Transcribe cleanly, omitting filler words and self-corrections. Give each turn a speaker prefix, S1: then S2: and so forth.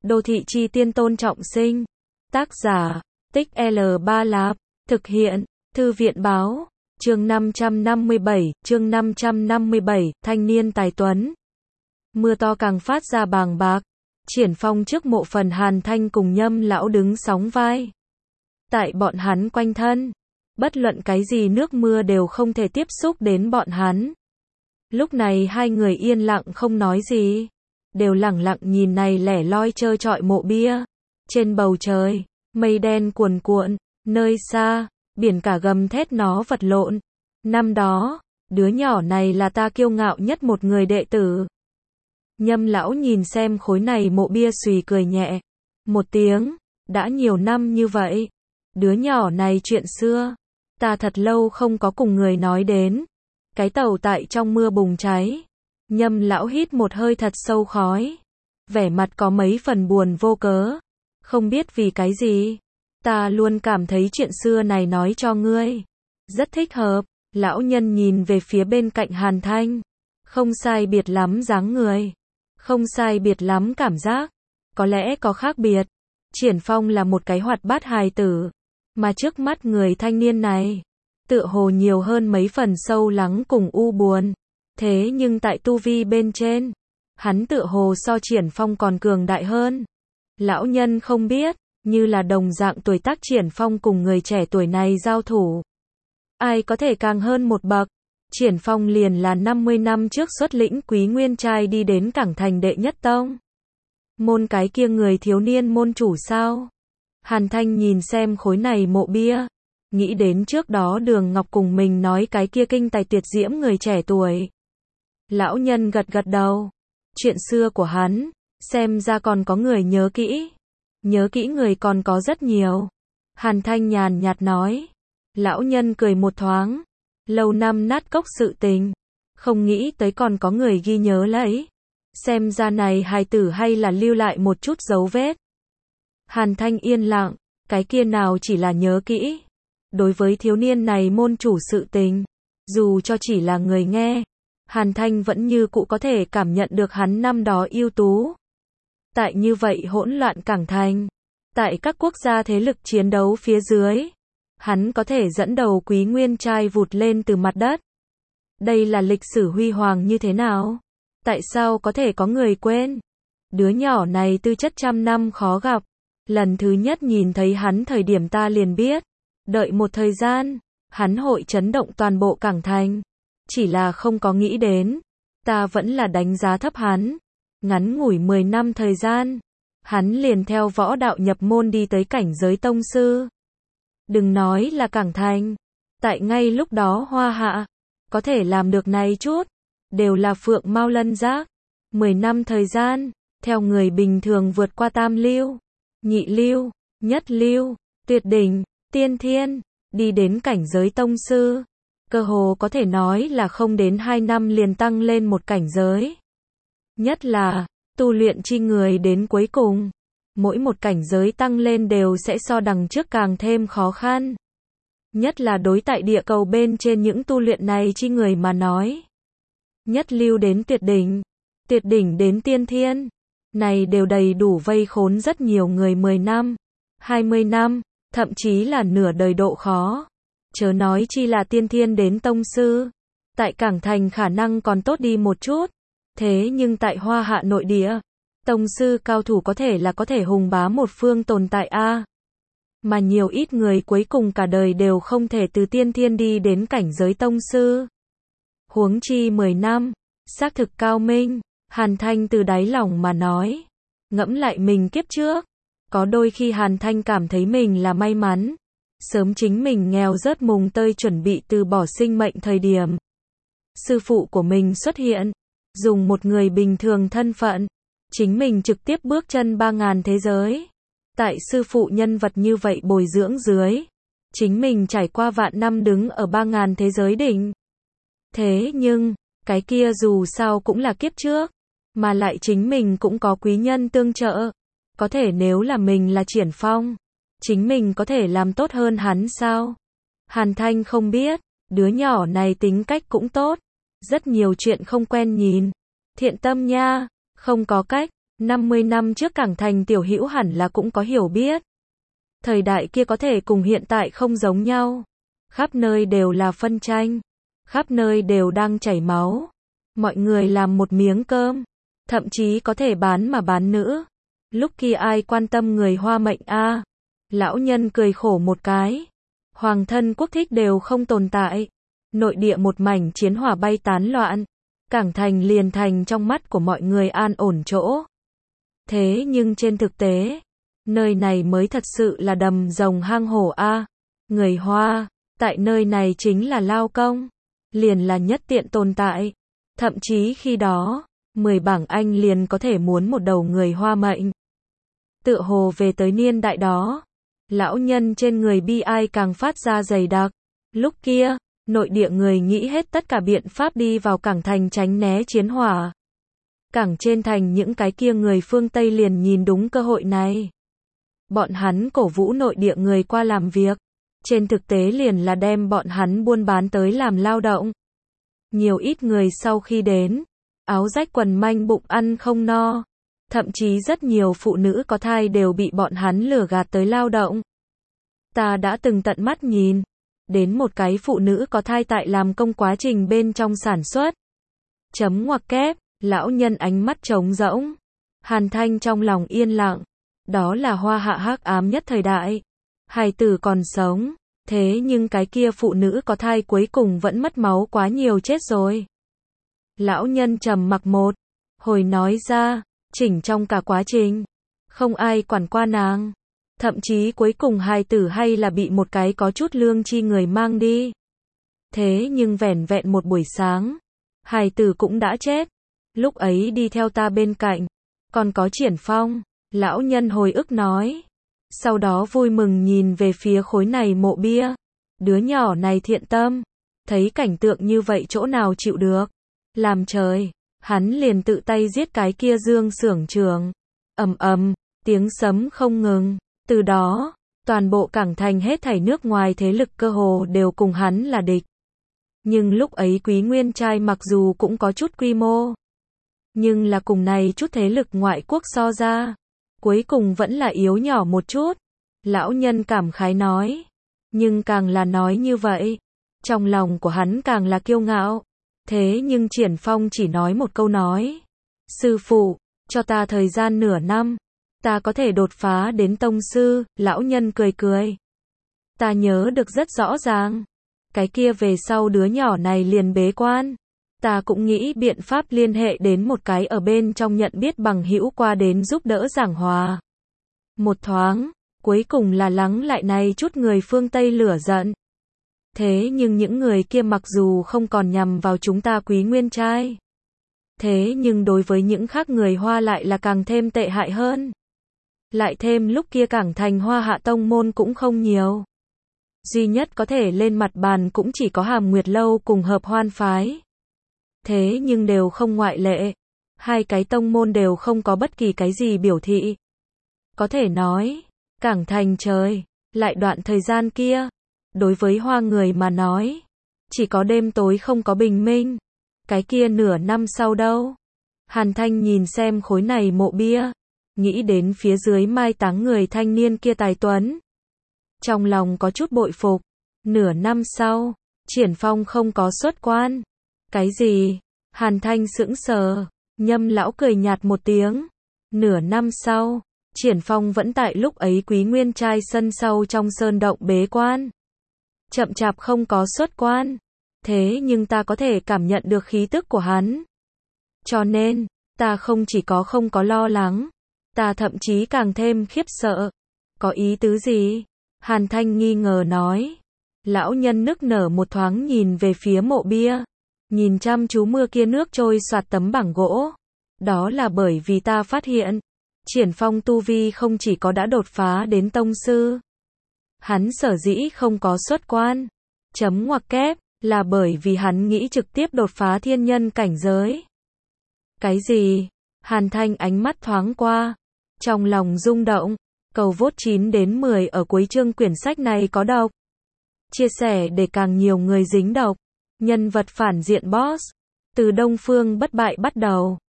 S1: Đô thị chi tiên Tôn Trọng Sinh. Tác giả, Tích L Ba Lạp. Thực hiện, Thư viện Báo. Chương 557, thanh niên tài tuấn. Mưa to càng phát ra bàng bạc. Triển Phong trước mộ phần Hàn Thanh cùng Nhâm lão đứng sóng vai. Tại bọn hắn quanh thân, bất luận cái gì nước mưa đều không thể tiếp xúc đến bọn hắn. Lúc này hai người yên lặng không nói gì, đều lẳng lặng nhìn này lẻ loi trơ trọi mộ bia. Trên bầu trời, mây đen cuồn cuộn, nơi xa, biển cả gầm thét nó vật lộn. Năm đó, đứa nhỏ này là ta kiêu ngạo nhất một người đệ tử. Nhâm lão nhìn xem khối này mộ bia xùy cười nhẹ. Một tiếng, đã nhiều năm như vậy. Đứa nhỏ này chuyện xưa, ta thật lâu không có cùng người nói đến. Cái tàu tại trong mưa bùng cháy. Nhâm lão hít một hơi thật sâu khói. Vẻ mặt có mấy phần buồn vô cớ. Không biết vì cái gì. Ta luôn cảm thấy chuyện xưa này nói cho ngươi. Rất thích hợp. Lão nhân nhìn về phía bên cạnh Hàn Thanh. Không sai biệt lắm dáng người. Không sai biệt lắm cảm giác. Có lẽ có khác biệt. Triển Phong là một cái hoạt bát hài tử. Mà trước mắt người thanh niên này, tựa hồ nhiều hơn mấy phần sâu lắng cùng u buồn. Thế nhưng tại tu vi bên trên, hắn tựa hồ so Triển Phong còn cường đại hơn. Lão nhân không biết, như là đồng dạng tuổi tác Triển Phong cùng người trẻ tuổi này giao thủ. Ai có thể càng hơn một bậc? Triển Phong liền là 50 năm trước xuất lĩnh Quý Nguyên Trai đi đến Cảng Thành đệ nhất tông. Môn cái kia người thiếu niên môn chủ sao? Hàn Thanh nhìn xem khối này mộ bia, nghĩ đến trước đó Đường Ngọc cùng mình nói cái kia kinh tài tuyệt diễm người trẻ tuổi. Lão nhân gật gật đầu. Chuyện xưa của hắn, xem ra còn có người nhớ kỹ. Nhớ kỹ người còn có rất nhiều. Hàn Thanh nhàn nhạt nói. Lão nhân cười một thoáng. Lâu năm nát cốc sự tình. Không nghĩ tới còn có người ghi nhớ lấy. Xem ra này hài tử hay là lưu lại một chút dấu vết. Hàn Thanh yên lặng, cái kia nào chỉ là nhớ kỹ. Đối với thiếu niên này môn chủ sự tình, dù cho chỉ là người nghe, Hàn Thanh vẫn như cũ có thể cảm nhận được hắn năm đó ưu tú. Tại như vậy hỗn loạn Cảng Thành, tại các quốc gia thế lực chiến đấu phía dưới, hắn có thể dẫn đầu Quý Nguyên Trai vụt lên từ mặt đất. Đây là lịch sử huy hoàng như thế nào? Tại sao có thể có người quên? Đứa nhỏ này tư chất trăm năm khó gặp. Lần thứ nhất nhìn thấy hắn thời điểm ta liền biết. Đợi một thời gian, hắn hội chấn động toàn bộ Cảng Thành. Chỉ là không có nghĩ đến. Ta vẫn là đánh giá thấp hắn. Ngắn ngủi 10 năm thời gian. Hắn liền theo võ đạo nhập môn đi tới cảnh giới tông sư. Đừng nói là Cảng Thành. Tại ngay lúc đó Hoa Hạ. Có thể làm được này chút. Đều là phượng mao lân giác. 10 năm thời gian. Theo người bình thường vượt qua tam lưu. Nhị lưu, nhất lưu, tuyệt đỉnh, tiên thiên, đi đến cảnh giới tông sư. Cơ hồ có thể nói là không đến 2 năm liền tăng lên một cảnh giới. Nhất là, tu luyện chi người đến cuối cùng. Mỗi một cảnh giới tăng lên đều sẽ so đằng trước càng thêm khó khăn. Nhất là đối tại địa cầu bên trên những tu luyện này chi người mà nói. Nhất lưu đến tuyệt đỉnh đến tiên thiên. Này đều đầy đủ vây khốn rất nhiều người 10 năm, 20 năm, thậm chí là nửa đời độ khó. Chớ nói chi là tiên thiên đến tông sư. Tại Cảng Thành khả năng còn tốt đi một chút. Thế nhưng tại Hoa Hạ nội địa, tông sư cao thủ có thể hùng bá một phương tồn tại a. Mà nhiều ít người cuối cùng cả đời đều không thể từ tiên thiên đi đến cảnh giới tông sư. Huống chi 10 năm, xác thực cao minh. Hàn Thanh từ đáy lòng mà nói. Ngẫm lại mình kiếp trước. Có đôi khi Hàn Thanh cảm thấy mình là may mắn. Sớm chính mình nghèo rớt mùng tơi chuẩn bị từ bỏ sinh mệnh thời điểm. Sư phụ của mình xuất hiện. Dùng một người bình thường thân phận. Chính mình trực tiếp bước chân 3.000 thế giới. Tại sư phụ nhân vật như vậy bồi dưỡng dưới. Chính mình trải qua vạn năm đứng ở 3.000 thế giới đỉnh. Thế nhưng, cái kia dù sao cũng là kiếp trước. Mà lại chính mình cũng có quý nhân tương trợ. Có thể nếu là mình là Triển Phong, chính mình có thể làm tốt hơn hắn sao? Hàn Thanh không biết, đứa nhỏ này tính cách cũng tốt. Rất nhiều chuyện không quen nhìn. Thiện tâm nha, không có cách, 50 năm trước Cảng Thành tiểu hữu hẳn là cũng có hiểu biết. Thời đại kia có thể cùng hiện tại không giống nhau. Khắp nơi đều là phân tranh. Khắp nơi đều đang chảy máu. Mọi người làm một miếng cơm. Thậm chí có thể bán mà bán nữ. Lúc kia ai quan tâm người Hoa mệnh a? Lão nhân cười khổ một cái. Hoàng thân quốc thích đều không tồn tại. Nội địa một mảnh chiến hỏa bay tán loạn. Cảng Thành liền thành trong mắt của mọi người an ổn chỗ. Thế nhưng trên thực tế, nơi này mới thật sự là đầm rồng hang hổ a. Người Hoa, tại nơi này chính là lao công. Liền là nhất tiện tồn tại. Thậm chí khi đó, 10 bảng Anh liền có thể muốn một đầu người Hoa mệnh. Tựa hồ về tới niên đại đó, lão nhân trên người bi ai càng phát ra dày đặc. Lúc kia, nội địa người nghĩ hết tất cả biện pháp đi vào Cảng Thành tránh né chiến hỏa. Cảng trên thành những cái kia người phương Tây liền nhìn đúng cơ hội này. Bọn hắn cổ vũ nội địa người qua làm việc. Trên thực tế liền là đem bọn hắn buôn bán tới làm lao động. Nhiều ít người sau khi đến, áo rách quần manh bụng ăn không no. Thậm chí rất nhiều phụ nữ có thai đều bị bọn hắn lừa gạt tới lao động. Ta đã từng tận mắt nhìn đến một cái phụ nữ có thai tại làm công quá trình bên trong sản xuất. Chấm ngoặc kép, lão nhân ánh mắt trống rỗng. Hàn Thanh trong lòng yên lặng. Đó là Hoa Hạ hắc ám nhất thời đại. Hài tử còn sống, thế nhưng cái kia phụ nữ có thai cuối cùng vẫn mất máu quá nhiều chết rồi. Lão nhân trầm mặc một hồi nói ra, chỉnh trong cả quá trình, không ai quản qua nàng. Thậm chí cuối cùng hài tử hay là bị một cái có chút lương chi người mang đi. Thế nhưng vẻn vẹn một buổi sáng, hài tử cũng đã chết. Lúc ấy đi theo ta bên cạnh, còn có Triển Phong, lão nhân hồi ức nói. Sau đó vui mừng nhìn về phía khối này mộ bia. Đứa nhỏ này thiện tâm, thấy cảnh tượng như vậy chỗ nào chịu được. Làm trời, hắn liền tự tay giết cái kia Dương xưởng trưởng. Ầm ầm, tiếng sấm không ngừng. Từ đó, toàn bộ Cảng Thành hết thảy nước ngoài thế lực cơ hồ đều cùng hắn là địch. Nhưng lúc ấy Quý Nguyên Trai mặc dù cũng có chút quy mô, nhưng là cùng này chút thế lực ngoại quốc so ra, cuối cùng vẫn là yếu nhỏ một chút. Lão nhân cảm khái nói. Nhưng càng là nói như vậy, trong lòng của hắn càng là kiêu ngạo. Thế nhưng Triển Phong chỉ nói một câu nói. Sư phụ, cho ta thời gian nửa năm. Ta có thể đột phá đến tông sư. Lão nhân cười cười. Ta nhớ được rất rõ ràng. Cái kia về sau đứa nhỏ này liền bế quan. Ta cũng nghĩ biện pháp liên hệ đến một cái ở bên trong nhận biết bằng hữu qua đến giúp đỡ giảng hòa. Một thoáng, cuối cùng là lắng lại này chút người phương Tây lửa giận. Thế nhưng những người kia mặc dù không còn nhằm vào chúng ta Quý Nguyên Trai. Thế nhưng đối với những khác người Hoa lại là càng thêm tệ hại hơn. Lại thêm lúc kia Cảng Thành Hoa Hạ tông môn cũng không nhiều. Duy nhất có thể lên mặt bàn cũng chỉ có Hàm Nguyệt Lâu cùng Hợp Hoan Phái. Thế nhưng đều không ngoại lệ. Hai cái tông môn đều không có bất kỳ cái gì biểu thị. Có thể nói, Cảng Thành trời, lại đoạn thời gian kia. Đối với Hoa người mà nói, chỉ có đêm tối không có bình minh. Cái kia nửa năm sau đâu? Hàn Thanh nhìn xem khối này mộ bia, nghĩ đến phía dưới mai táng người thanh niên kia tài tuấn. Trong lòng có chút bội phục. Nửa năm sau, Triển Phong không có xuất quan. Cái gì? Hàn Thanh sững sờ. Nhâm lão cười nhạt một tiếng. Nửa năm sau, Triển Phong vẫn tại lúc ấy Quý Nguyên Trai sân sau trong sơn động bế quan. Chậm chạp không có xuất quan. Thế nhưng ta có thể cảm nhận được khí tức của hắn. Cho nên, ta không chỉ có không có lo lắng. Ta thậm chí càng thêm khiếp sợ. Có ý tứ gì? Hàn Thanh nghi ngờ nói. Lão nhân nức nở một thoáng nhìn về phía mộ bia. Nhìn chăm chú mưa kia nước trôi xoạt tấm bảng gỗ. Đó là bởi vì ta phát hiện. Triển Phong tu vi không chỉ có đã đột phá đến tông sư. Hắn sở dĩ không có xuất quan. Chấm ngoặc kép, là bởi vì hắn nghĩ trực tiếp đột phá thiên nhân cảnh giới. Cái gì? Hàn Thanh ánh mắt thoáng qua. Trong lòng rung động. Cầu vote 9 đến 10 ở cuối chương quyển sách này có độc. Chia sẻ để càng nhiều người dính độc. Nhân vật phản diện boss. Từ Đông Phương bất bại bắt đầu.